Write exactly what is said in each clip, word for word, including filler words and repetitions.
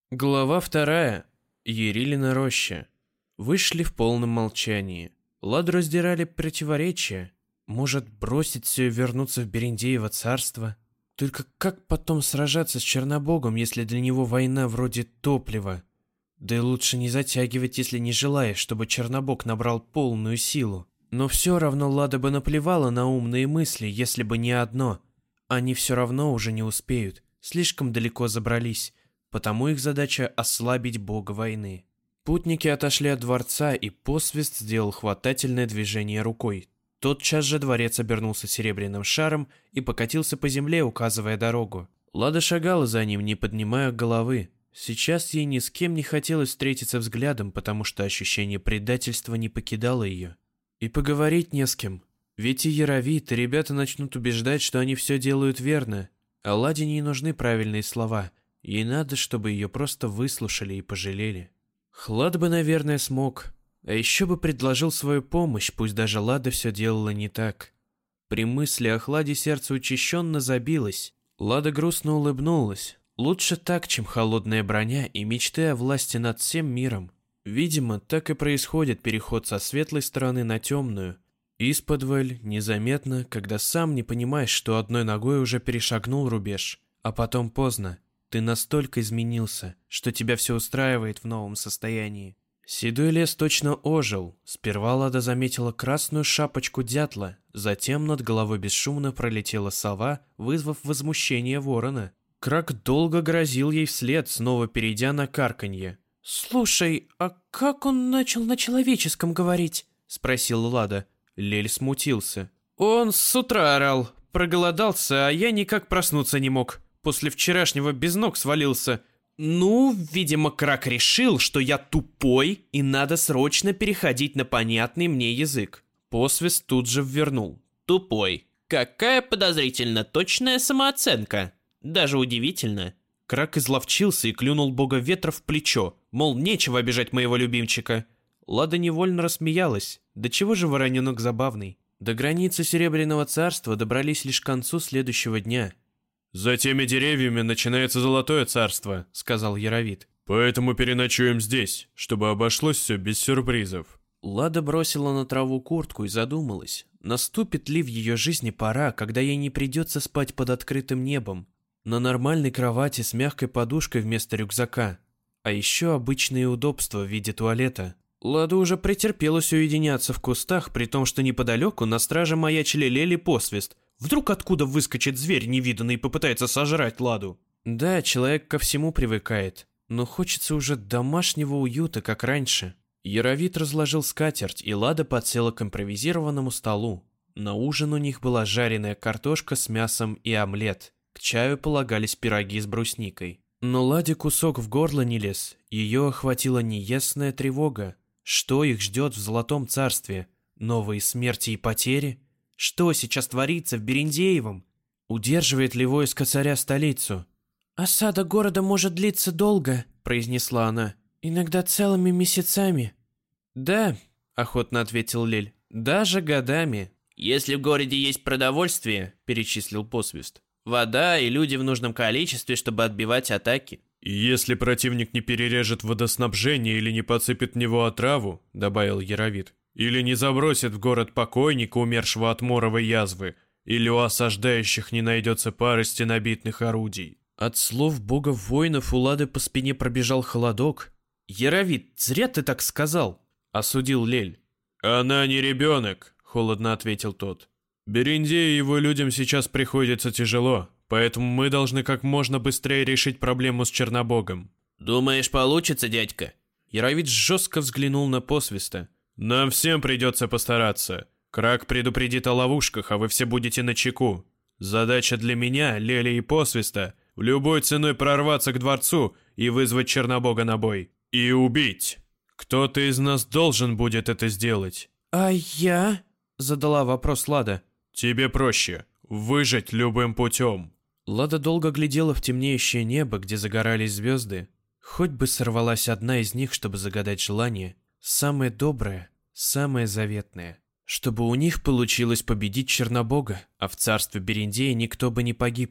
Глава вторая. Ерилина роща. Вышли в полном молчании. Ладу раздирали противоречия. Может, бросить все и вернуться в Берендеево царство? Только как потом сражаться с Чернобогом, если для него война вроде топлива? Да и лучше не затягивать, если не желаешь, чтобы Чернобог набрал полную силу. Но все равно Лада бы наплевала на умные мысли, если бы не одно. Они все равно уже не успеют, слишком далеко забрались. Потому их задача ослабить бога войны. Путники отошли от дворца, и посвист сделал хватательное движение рукой. Тотчас же дворец обернулся серебряным шаром и покатился по земле, указывая дорогу. Лада шагала за ним, не поднимая головы. Сейчас ей ни с кем не хотелось встретиться взглядом, потому что ощущение предательства не покидало ее. И поговорить не с кем. Ведь и Яровит, и ребята начнут убеждать, что они все делают верно. А Ладе не нужны правильные слова. Ей надо, чтобы ее просто выслушали и пожалели. Хлад бы, наверное, смог. А еще бы предложил свою помощь, пусть даже Лада все делала не так. При мысли о Хладе сердце учащенно забилось. Лада грустно улыбнулась. Лучше так, чем холодная броня и мечты о власти над всем миром. Видимо, так и происходит переход со светлой стороны на темную. Исподволь, незаметно, когда сам не понимаешь, что одной ногой уже перешагнул рубеж, а потом поздно. Ты настолько изменился, что тебя все устраивает в новом состоянии. Седой лес точно ожил. Сперва Лада заметила красную шапочку дятла, затем над головой бесшумно пролетела сова, вызвав возмущение ворона. Крак долго грозил ей вслед, снова перейдя на карканье. «Слушай, а как он начал на человеческом говорить?» — спросила Лада. Лель смутился. «Он с утра орал, проголодался, а я никак проснуться не мог. После вчерашнего без ног свалился. Ну, видимо, Крак решил, что я тупой, и надо срочно переходить на понятный мне язык». Посвист тут же ввернул. «Тупой. Какая подозрительно точная самооценка. Даже удивительно». Крак изловчился и клюнул бога ветра в плечо, мол, нечего обижать моего любимчика. Лада невольно рассмеялась. Да чего же вороненок забавный. До границы Серебряного царства добрались лишь к концу следующего дня. «За теми деревьями начинается Золотое царство», — сказал Яровит. «Поэтому переночуем здесь, чтобы обошлось все без сюрпризов». Лада бросила на траву куртку и задумалась, наступит ли в ее жизни пора, когда ей не придется спать под открытым небом, на нормальной кровати с мягкой подушкой вместо рюкзака, а еще обычные удобства в виде туалета. Лада уже претерпелась уединяться в кустах, при том, что неподалеку на страже маячили Лель и Посвист. Вдруг откуда выскочит зверь невиданный и попытается сожрать Ладу? Да, человек ко всему привыкает, но хочется уже домашнего уюта, как раньше. Яровит разложил скатерть, и Лада подсела к импровизированному столу. На ужин у них была жареная картошка с мясом и омлет. К чаю полагались пироги с брусникой. Но Ладе кусок в горло не лез, ее охватила неясная тревога. Что их ждет в Золотом царстве? Новые смерти и потери? Что сейчас творится в Берендеевом? Удерживает ли войско царя столицу? «Осада города может длиться долго», — произнесла она. «Иногда целыми месяцами». «Да», — охотно ответил Лель, — «даже годами». «Если в городе есть продовольствие», — перечислил Посвист, «вода и люди в нужном количестве, чтобы отбивать атаки». «И если противник не перережет водоснабжение или не подсыпет в него отраву», — добавил Яровит, «или не забросит в город покойника, умершего от моровой язвы, или у осаждающих не найдется пары стенобитных орудий». От слов бога воинов у Лады по спине пробежал холодок. «Яровит, зря ты так сказал», — осудил Лель. «Она не ребенок», — холодно ответил тот. «Берендею и его людям сейчас приходится тяжело, поэтому мы должны как можно быстрее решить проблему с Чернобогом». «Думаешь, получится, дядька?» Яровит жестко взглянул на Посвиста. «Нам всем придется постараться. Крак предупредит о ловушках, а вы все будете начеку. Задача для меня, Лели и Посвиста — любой ценой прорваться к дворцу и вызвать Чернобога на бой. И убить. Кто-то из нас должен будет это сделать». «А я?» — задала вопрос Лада. «Тебе проще. Выжить любым путем». Лада долго глядела в темнеющее небо, где загорались звезды. Хоть бы сорвалась одна из них, чтобы загадать желание. Самое доброе, самое заветное. Чтобы у них получилось победить Чернобога, а в царстве Берендея никто бы не погиб.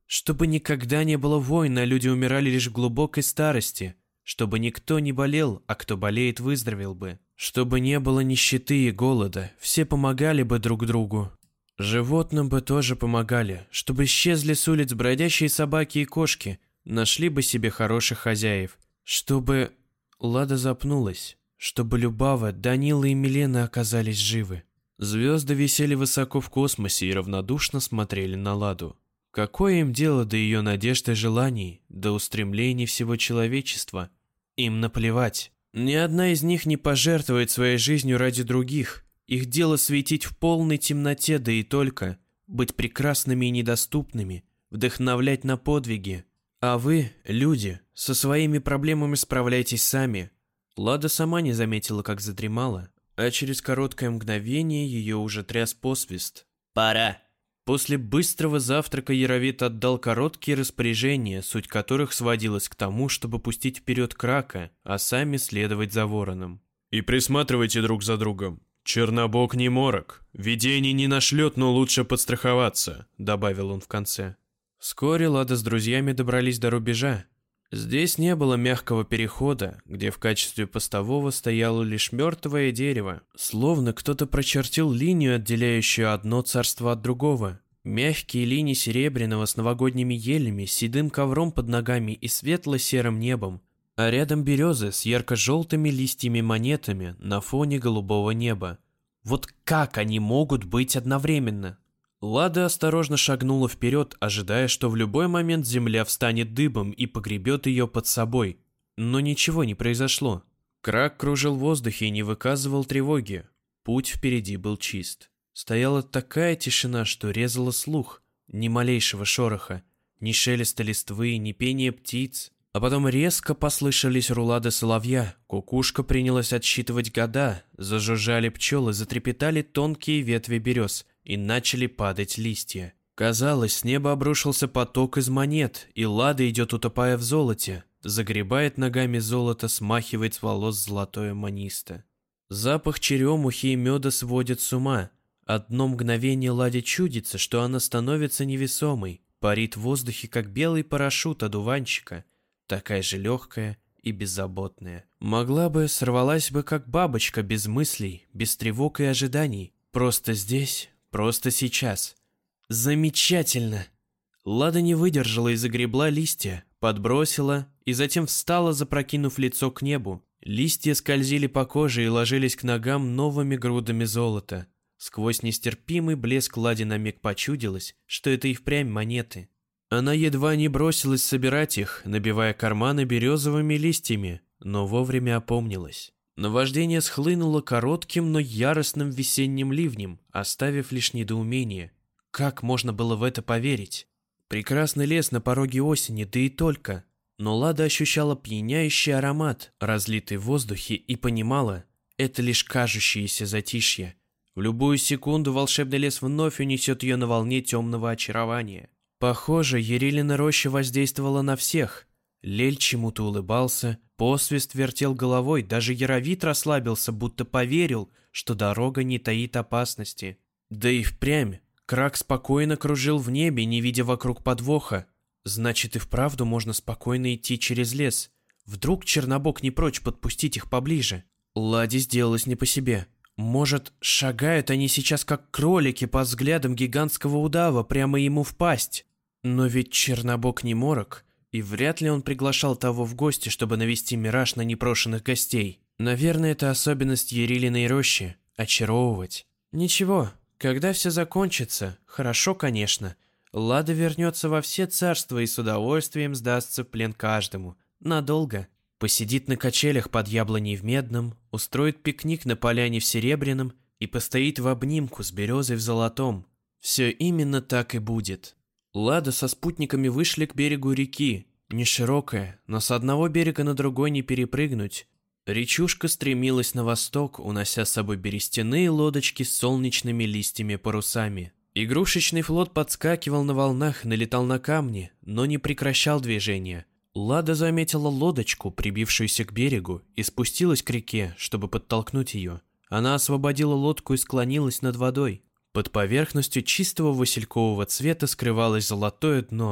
Чтобы никогда не было войн, а люди умирали лишь в глубокой старости. Чтобы никто не болел, а кто болеет, выздоровел бы. Чтобы не было нищеты и голода, все помогали бы друг другу. Животным бы тоже помогали, чтобы исчезли с улиц бродячие собаки и кошки, нашли бы себе хороших хозяев. Чтобы... Лада запнулась. Чтобы Любава, Данила и Милена оказались живы. Звезды висели высоко в космосе и равнодушно смотрели на Ладу. Какое им дело до ее надежд и желаний, до устремлений всего человечества? Им наплевать. Ни одна из них не пожертвует своей жизнью ради других. Их дело светить в полной темноте, да и только. Быть прекрасными и недоступными, вдохновлять на подвиги. А вы, люди, со своими проблемами справляйтесь сами. Лада сама не заметила, как задремала, а через короткое мгновение ее уже тряс посвист. «Пора!» После быстрого завтрака Яровит отдал короткие распоряжения, суть которых сводилась к тому, чтобы пустить вперед Крака, а сами следовать за Вороном. «И присматривайте друг за другом. Чернобог не морок. Видений не нашлет, но лучше подстраховаться», — добавил он в конце. Вскоре Лада с друзьями добрались до рубежа. Здесь не было мягкого перехода, где в качестве постового стояло лишь мертвое дерево, словно кто-то прочертил линию, отделяющую одно царство от другого. Мягкие линии серебряного с новогодними елями, седым ковром под ногами и светло-серым небом, а рядом березы с ярко-желтыми листьями-монетами на фоне голубого неба. Вот как они могут быть одновременно? Лада осторожно шагнула вперед, ожидая, что в любой момент земля встанет дыбом и погребет ее под собой. Но ничего не произошло. Крак кружил в воздухе и не выказывал тревоги. Путь впереди был чист. Стояла такая тишина, что резала слух. Ни малейшего шороха, ни шелеста листвы, ни пения птиц. А потом резко послышались рулады соловья. Кукушка принялась отсчитывать года. Зажужжали пчелы, затрепетали тонкие ветви берез. И начали падать листья. Казалось, с неба обрушился поток из монет, и Лада идет, утопая в золоте. Загребает ногами золото, смахивает с волос золотое манисто. Запах черемухи и меда сводит с ума. Одно мгновение Ладе чудится, что она становится невесомой, парит в воздухе, как белый парашют одуванчика, такая же легкая и беззаботная. Могла бы, сорвалась бы, как бабочка, без мыслей, без тревог и ожиданий. Просто здесь... Просто сейчас. Замечательно! Лада не выдержала и загребла листья, подбросила и затем встала, запрокинув лицо к небу. Листья скользили по коже и ложились к ногам новыми грудами золота. Сквозь нестерпимый блеск Ладе на миг почудилось, что это и впрямь монеты. Она едва не бросилась собирать их, набивая карманы березовыми листьями, но вовремя опомнилась. Наваждение схлынуло коротким, но яростным весенним ливнем, оставив лишь недоумение. Как можно было в это поверить? Прекрасный лес на пороге осени, да и только. Но Лада ощущала пьяняющий аромат, разлитый в воздухе, и понимала, это лишь кажущееся затишье. В любую секунду волшебный лес вновь унесет ее на волне темного очарования. Похоже, Ярилина роща воздействовала на всех. Лель чему-то улыбался, посвист вертел головой, даже Яровит расслабился, будто поверил, что дорога не таит опасности. Да и впрямь, Крак спокойно кружил в небе, не видя вокруг подвоха. Значит, и вправду можно спокойно идти через лес. Вдруг Чернобог не прочь подпустить их поближе. Ладе сделалось не по себе. Может, шагают они сейчас как кролики под взглядом гигантского удава прямо ему в пасть? Но ведь Чернобог не морок. И вряд ли он приглашал того в гости, чтобы навести мираж на непрошенных гостей. Наверное, это особенность Ярилиной рощи – очаровывать. Ничего, когда все закончится, хорошо, конечно. Лада вернется во все царства и с удовольствием сдастся в плен каждому. Надолго. Посидит на качелях под яблоней в медном, устроит пикник на поляне в серебряном и постоит в обнимку с березой в золотом. Все именно так и будет. Лада со спутниками вышли к берегу реки, не широкая, но с одного берега на другой не перепрыгнуть. Речушка стремилась на восток, унося с собой берестяные лодочки с солнечными листьями-парусами. Игрушечный флот подскакивал на волнах, налетал на камни, но не прекращал движения. Лада заметила лодочку, прибившуюся к берегу, и спустилась к реке, чтобы подтолкнуть ее. Она освободила лодку и склонилась над водой. Под поверхностью чистого василькового цвета скрывалось золотое дно.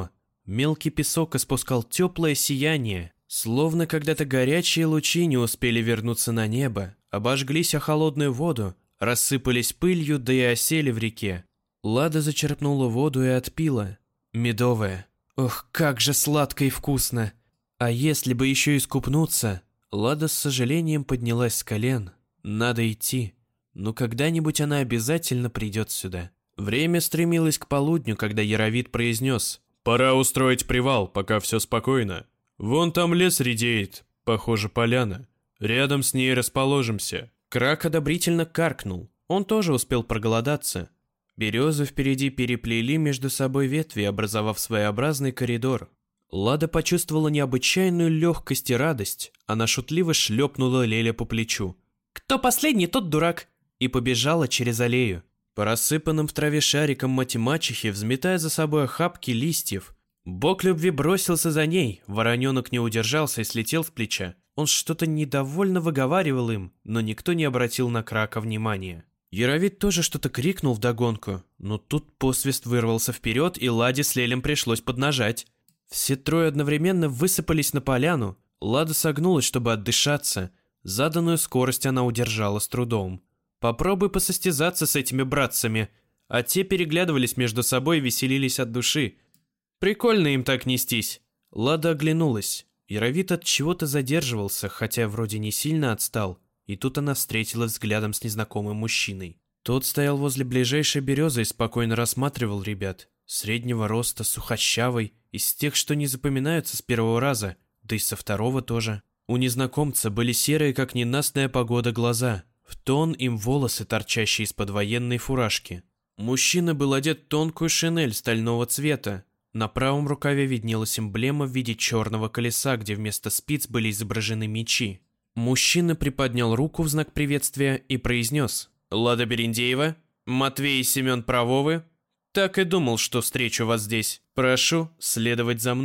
Мелкий песок испускал теплое сияние, словно когда-то горячие лучи не успели вернуться на небо, обожглись о холодную воду, рассыпались пылью, да и осели в реке. Лада зачерпнула воду и отпила. Медовая. Ох, как же сладко и вкусно! А если бы еще искупнуться? Лада с сожалением поднялась с колен. Надо идти. Но когда-нибудь она обязательно придет сюда. Время стремилось к полудню, когда Яровит произнес: «Пора устроить привал, пока все спокойно. Вон там лес редеет, похоже, поляна. Рядом с ней расположимся». Крак одобрительно каркнул. Он тоже успел проголодаться. Березы впереди переплели между собой ветви, образовав своеобразный коридор. Лада почувствовала необычайную легкость и радость. Она шутливо шлепнула Леля по плечу. «Кто последний, тот дурак!» И побежала через аллею. По рассыпанным в траве шарикам мать-мачехи, взметая за собой охапки листьев. Бог любви бросился за ней, вороненок не удержался и слетел с плеча. Он что-то недовольно выговаривал им, но никто не обратил на Крака внимания. Яровит тоже что-то крикнул вдогонку, но тут посвист вырвался вперед, и Ладе с Лелем пришлось поднажать. Все трое одновременно высыпались на поляну. Лада согнулась, чтобы отдышаться. Заданную скорость она удержала с трудом. Попробуй посостязаться с этими братцами. А те переглядывались между собой и веселились от души. Прикольно им так нестись. Лада оглянулась. Яровит от чего-то задерживался, хотя вроде не сильно отстал. И тут она встретилась взглядом с незнакомым мужчиной. Тот стоял возле ближайшей березы и спокойно рассматривал ребят. Среднего роста, сухощавый, из тех, что не запоминаются с первого раза, да и со второго тоже. У незнакомца были серые, как ненастная погода, глаза. В тон им волосы, торчащие из-под военной фуражки. Мужчина был одет в тонкую шинель стального цвета. На правом рукаве виднелась эмблема в виде черного колеса, где вместо спиц были изображены мечи. Мужчина приподнял руку в знак приветствия и произнес: «Лада Берендеева, Матвей и Семен Правовы. Так и думал, что встречу вас здесь. Прошу следовать за мной».